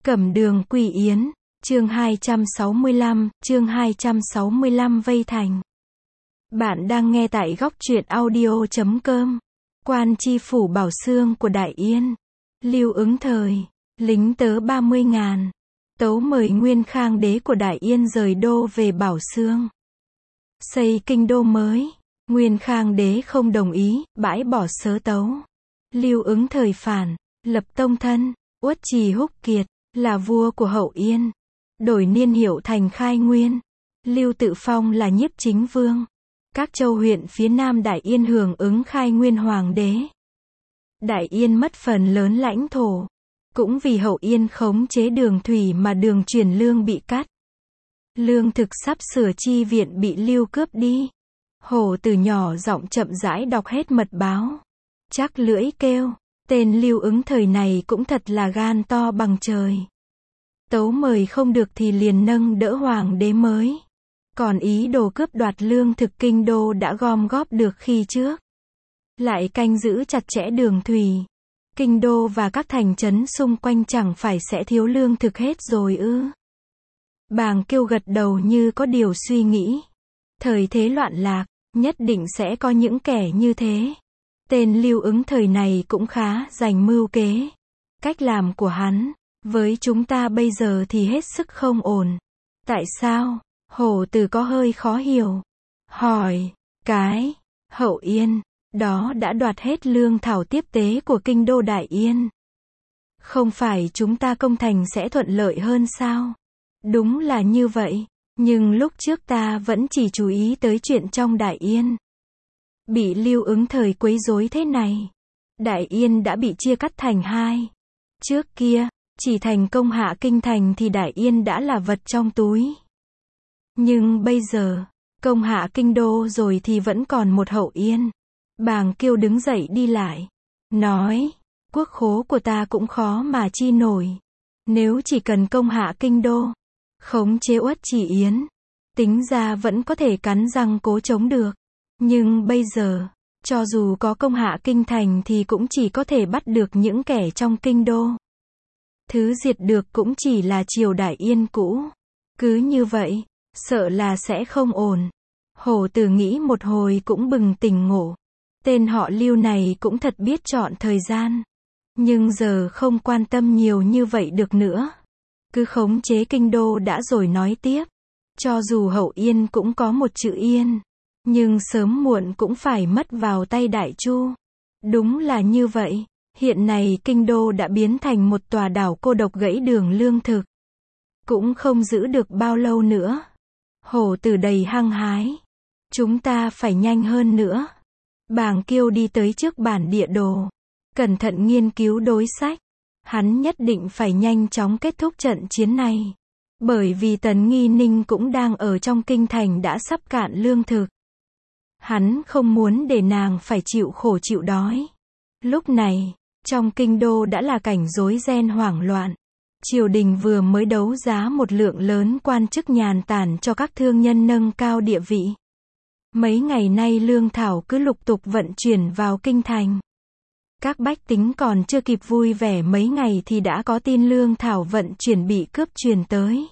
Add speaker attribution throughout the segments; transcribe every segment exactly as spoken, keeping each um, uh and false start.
Speaker 1: Cẩm đường quy yến, chương hai trăm sáu mươi lăm, chương hai trăm sáu mươi lăm vây thành. Bạn đang nghe tại góc truyện audio chấm com. Quan chi phủ Bảo Xương của Đại Yên. Lưu Ứng thời, lính tớ ba mươi ngàn. Tấu mời Nguyên Khang đế của Đại Yên rời đô về Bảo Xương. Xây kinh đô mới. Nguyên Khang đế không đồng ý, bãi bỏ sớ tấu. Lưu Ứng thời phản, lập tông thân, Uất Trì Húc Kiệt, là vua của Hậu Yên. Đổi niên hiệu thành Khai Nguyên. Lưu Tự Phong là nhiếp chính vương. Các châu huyện phía nam Đại Yên hưởng ứng Khai Nguyên hoàng đế. Đại Yên mất phần lớn lãnh thổ. Cũng vì Hậu Yên khống chế đường thủy mà đường truyền lương bị cắt. Lương thực sắp sửa chi viện bị Lưu cướp đi. Hổ từ nhỏ giọng chậm rãi đọc hết mật báo. Chắc lưỡi kêu, tên Lưu Ứng thời này cũng thật là gan to bằng trời. Tấu mời không được thì liền nâng đỡ hoàng đế mới. Còn ý đồ cướp đoạt lương thực kinh đô đã gom góp được khi trước. Lại canh giữ chặt chẽ đường thủy. Kinh đô và các thành trấn xung quanh chẳng phải sẽ thiếu lương thực hết rồi ư? Bàng Kiêu gật đầu như có điều suy nghĩ. Thời thế loạn lạc, nhất định sẽ có những kẻ như thế. Tên Lưu Ứng thời này cũng khá dành mưu kế. Cách làm của hắn, với chúng ta bây giờ thì hết sức không ổn. Tại sao? Hổ Từ có hơi khó hiểu. Hỏi, cái, Hậu Yên, đó đã đoạt hết lương thảo tiếp tế của kinh đô Đại Yên. Không phải chúng ta công thành sẽ thuận lợi hơn sao? Đúng là như vậy, nhưng lúc trước ta vẫn chỉ chú ý tới chuyện trong Đại Yên. Bị Lưu Ứng thời quấy rối thế này. Đại Yên đã bị chia cắt thành hai. Trước kia, chỉ thành công hạ kinh thành thì Đại Yên đã là vật trong túi. Nhưng bây giờ, công hạ kinh đô rồi thì vẫn còn một Hậu Yên. Bàng Kiêu đứng dậy đi lại. Nói, quốc khố của ta cũng khó mà chi nổi. Nếu chỉ cần công hạ kinh đô, khống chế Uất Trì Yến, tính ra vẫn có thể cắn răng cố chống được. Nhưng bây giờ, cho dù có công hạ kinh thành thì cũng chỉ có thể bắt được những kẻ trong kinh đô. Thứ diệt được cũng chỉ là triều Đại Yên cũ. Cứ như vậy, sợ là sẽ không ổn. Hổ Từ nghĩ một hồi cũng bừng tỉnh ngộ. Tên họ Lưu này cũng thật biết chọn thời gian. Nhưng giờ không quan tâm nhiều như vậy được nữa. Cứ khống chế kinh đô đã rồi nói tiếp. Cho dù Hậu Yên cũng có một chữ Yên. Nhưng sớm muộn cũng phải mất vào tay Đại Chu. Đúng là như vậy. Hiện nay kinh đô đã biến thành một tòa đảo cô độc gãy đường lương thực. Cũng không giữ được bao lâu nữa. Hổ Từ đầy hăng hái. Chúng ta phải nhanh hơn nữa. Bàng Kiêu đi tới trước bản địa đồ. Cẩn thận nghiên cứu đối sách. Hắn nhất định phải nhanh chóng kết thúc trận chiến này. Bởi vì Tần Nghi Ninh cũng đang ở trong kinh thành đã sắp cạn lương thực. Hắn không muốn để nàng phải chịu khổ chịu đói. Lúc này, trong kinh đô đã là cảnh rối ren hoảng loạn. Triều đình vừa mới đấu giá một lượng lớn quan chức nhàn tản cho các thương nhân nâng cao địa vị. Mấy ngày nay lương thảo cứ lục tục vận chuyển vào kinh thành. Các bách tính còn chưa kịp vui vẻ mấy ngày thì đã có tin lương thảo vận chuyển bị cướp truyền tới.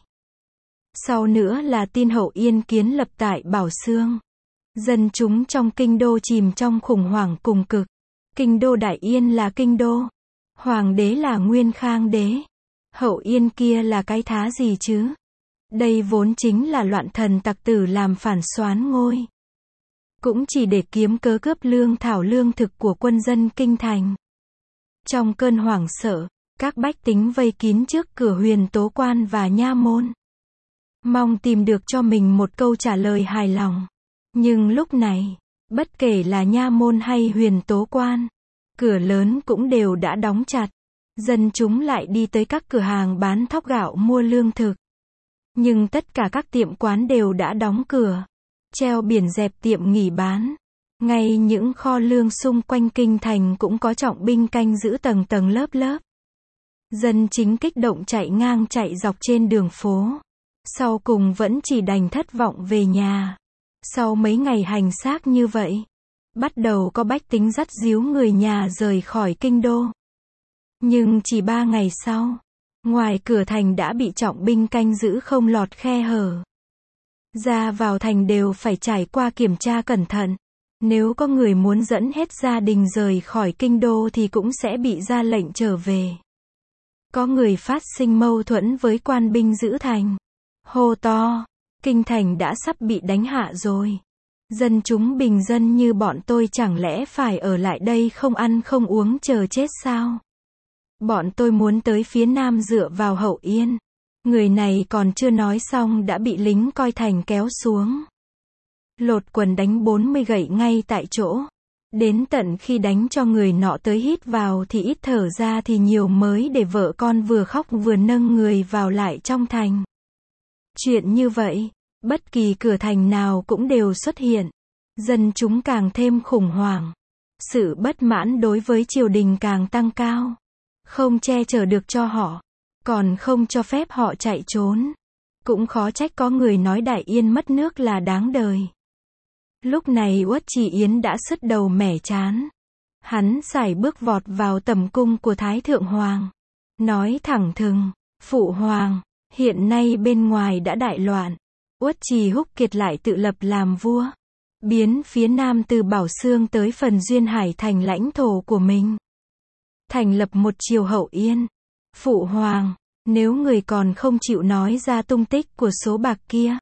Speaker 1: Sau nữa là tin Hậu Yên kiến lập tại Bảo Xương. Dân chúng trong kinh đô chìm trong khủng hoảng cùng cực. Kinh đô Đại Yên là kinh đô. Hoàng đế là Nguyên Khang đế. Hậu Yên kia là cái thá gì chứ? Đây vốn chính là loạn thần tặc tử làm phản soán ngôi. Cũng chỉ để kiếm cớ cướp lương thảo lương thực của quân dân kinh thành. Trong cơn hoảng sợ, các bách tính vây kín trước cửa Huyền Tố Quan và nha môn. Mong tìm được cho mình một câu trả lời hài lòng. Nhưng lúc này, bất kể là nha môn hay Huyền Tố Quan, cửa lớn cũng đều đã đóng chặt. Dân chúng lại đi tới các cửa hàng bán thóc gạo mua lương thực. Nhưng tất cả các tiệm quán đều đã đóng cửa. Treo biển dẹp tiệm nghỉ bán. Ngay những kho lương xung quanh kinh thành cũng có trọng binh canh giữ tầng tầng lớp lớp. Dân chính kích động chạy ngang chạy dọc trên đường phố. Sau cùng vẫn chỉ đành thất vọng về nhà. Sau mấy ngày hành xác như vậy, bắt đầu có bách tính dắt díu người nhà rời khỏi kinh đô. Nhưng chỉ ba ngày sau, Ngoài cửa thành đã bị trọng binh canh giữ không lọt khe hở. Ra vào thành đều phải trải qua kiểm tra cẩn thận. Nếu có người muốn dẫn hết gia đình rời khỏi kinh đô thì cũng sẽ bị ra lệnh trở về. Có người phát sinh mâu thuẫn với quan binh giữ thành. Hô to, kinh thành đã sắp bị đánh hạ rồi. Dân chúng bình dân như bọn tôi chẳng lẽ phải ở lại đây không ăn không uống chờ chết sao? Bọn tôi muốn tới phía nam dựa vào Hậu Yên. Người này còn chưa nói xong đã bị lính coi thành kéo xuống. Lột quần đánh bốn mươi gậy ngay tại chỗ. Đến tận khi đánh cho người nọ tới hít vào thì ít thở ra thì nhiều mới để vợ con vừa khóc vừa nâng người vào lại trong thành. Chuyện như vậy, bất kỳ cửa thành nào cũng đều xuất hiện. Dân chúng càng thêm khủng hoảng. Sự bất mãn đối với triều đình càng tăng cao. Không che chở được cho họ, còn không cho phép họ chạy trốn. Cũng khó trách có người nói Đại Yên mất nước là đáng đời. Lúc này Uất Chỉ Yến đã sứt đầu mẻ chán. Hắn sải bước vọt vào tầm cung của Thái Thượng Hoàng. Nói thẳng thừng, Phụ Hoàng, hiện nay bên ngoài đã đại loạn. Uất Trì Húc Kiệt lại tự lập làm vua. Biến phía nam từ Bảo Xương tới phần Duyên Hải thành lãnh thổ của mình. Thành lập một triều Hậu Yên. Phụ Hoàng, nếu người còn không chịu nói ra tung tích của số bạc kia,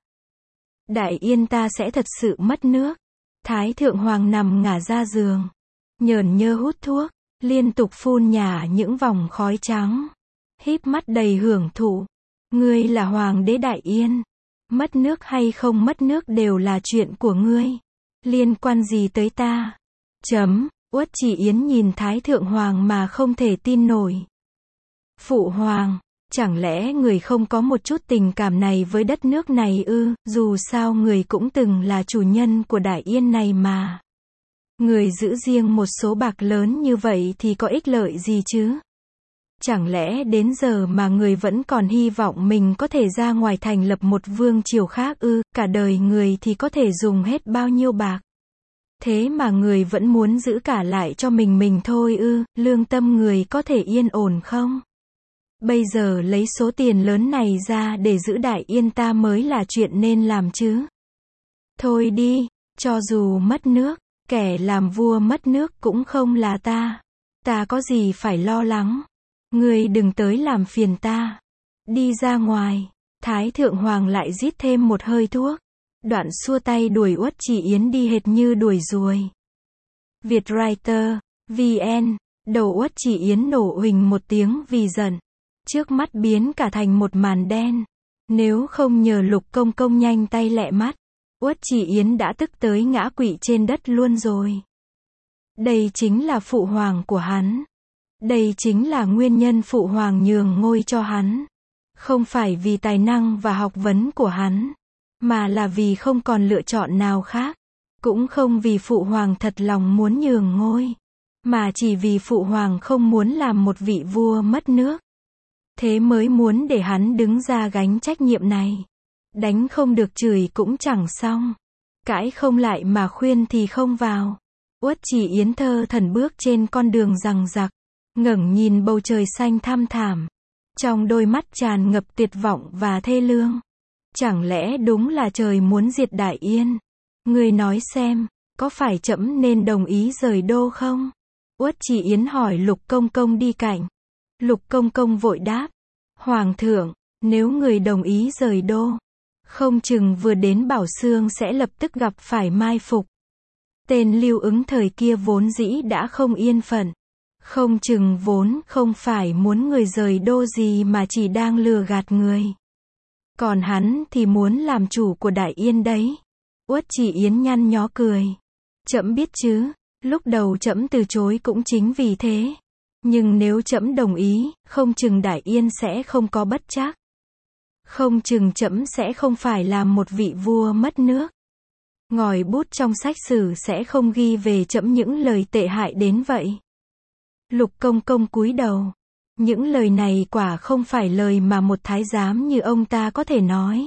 Speaker 1: Đại Yên ta sẽ thật sự mất nước. Thái Thượng Hoàng nằm ngả ra giường, nhởn nhơ hút thuốc, liên tục phun nhả những vòng khói trắng, híp mắt đầy hưởng thụ. Ngươi là Hoàng đế Đại Yên. Mất nước hay không mất nước đều là chuyện của ngươi. Liên quan gì tới ta? Chấm. Uất Chỉ Yến nhìn Thái Thượng Hoàng mà không thể tin nổi. Phụ Hoàng, chẳng lẽ người không có một chút tình cảm này với đất nước này ư? Dù sao người cũng từng là chủ nhân của Đại Yên này mà. Người giữ riêng một số bạc lớn như vậy thì có ích lợi gì chứ? Chẳng lẽ đến giờ mà người vẫn còn hy vọng mình có thể ra ngoài thành lập một vương triều khác ư? Cả đời người thì có thể dùng hết bao nhiêu bạc? Thế mà người vẫn muốn giữ cả lại cho mình mình thôi ư? Lương tâm người có thể yên ổn không? Bây giờ lấy số tiền lớn này ra để giữ Đại Yên ta mới là chuyện nên làm chứ. Thôi đi, cho dù mất nước, kẻ làm vua mất nước cũng không là ta. Ta có gì phải lo lắng. Ngươi đừng tới làm phiền ta. Đi ra ngoài. Thái Thượng Hoàng lại rít thêm một hơi thuốc. Đoạn xua tay đuổi Uất Chỉ Yến đi hệt như đuổi ruồi. Vietwriter, vê en, đầu Uất Chỉ Yến nổ huỳnh một tiếng vì giận. Trước mắt biến cả thành một màn đen. Nếu không nhờ Lục Công Công nhanh tay lẹ mắt, Uất Chỉ Yến đã tức tới ngã quỵ trên đất luôn rồi. Đây chính là phụ hoàng của hắn. Đây chính là nguyên nhân phụ hoàng nhường ngôi cho hắn. Không phải vì tài năng và học vấn của hắn, mà là vì không còn lựa chọn nào khác. Cũng không vì phụ hoàng thật lòng muốn nhường ngôi, mà chỉ vì phụ hoàng không muốn làm một vị vua mất nước. Thế mới muốn để hắn đứng ra gánh trách nhiệm này. Đánh không được chửi cũng chẳng xong. Cãi không lại mà khuyên thì không vào. Uất Chỉ Yến thơ thẩn bước trên con đường giằng giặc, ngẩng nhìn bầu trời xanh thăm thẳm. Trong đôi mắt tràn ngập tuyệt vọng và thê lương. Chẳng lẽ đúng là trời muốn diệt Đại Yên? Ngươi nói xem, có phải trẫm nên đồng ý rời đô không? Uất Chỉ Yến hỏi Lục Công Công đi cạnh. Lục Công Công vội đáp. Hoàng thượng, nếu người đồng ý rời đô, không chừng vừa đến Bảo Xương sẽ lập tức gặp phải mai phục. Tên Lưu Ứng thời kia vốn dĩ đã không yên phận. Không chừng vốn không phải muốn người rời đô gì mà chỉ đang lừa gạt người. Còn hắn thì muốn làm chủ của Đại Yên đấy. Uất Chỉ Yến nhăn nhó cười. Trẫm biết chứ, lúc đầu trẫm từ chối cũng chính vì thế. Nhưng nếu trẫm đồng ý, không chừng Đại Yên sẽ không có bất trắc. Không chừng trẫm sẽ không phải làm một vị vua mất nước. Ngòi bút trong sách sử sẽ không ghi về trẫm những lời tệ hại đến vậy. Lục Công Công cúi đầu. Những lời này quả không phải lời mà một thái giám như ông ta có thể nói.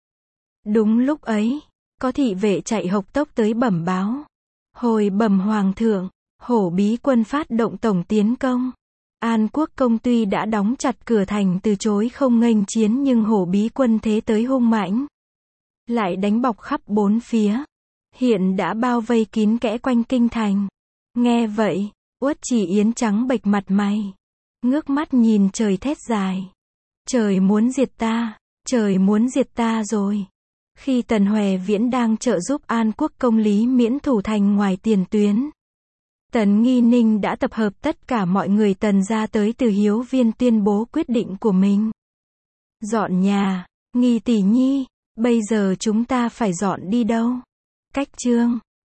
Speaker 1: Đúng lúc ấy, có thị vệ chạy hộc tốc tới bẩm báo. Hồi bẩm hoàng thượng, Hổ Bí quân phát động tổng tiến công. An Quốc công tuy đã đóng chặt cửa thành từ chối không nghênh chiến nhưng Hổ Bí quân thế tới hung mãnh, lại đánh bọc khắp bốn phía, hiện đã bao vây kín kẽ quanh kinh thành. Nghe vậy, Uất Chỉ Yến trắng bệch mặt mày, ngước mắt nhìn trời thét dài. Trời muốn diệt ta, trời muốn diệt ta rồi. Khi Tần Hoè Viễn đang trợ giúp An Quốc công Lý Miễn thủ thành ngoài tiền tuyến, Tần Nghi Ninh đã tập hợp tất cả mọi người Tần gia tới Từ Hiếu Viên tuyên bố quyết định của mình. Dọn nhà, Nghi tỷ nhi, bây giờ chúng ta phải dọn đi đâu? Cách chương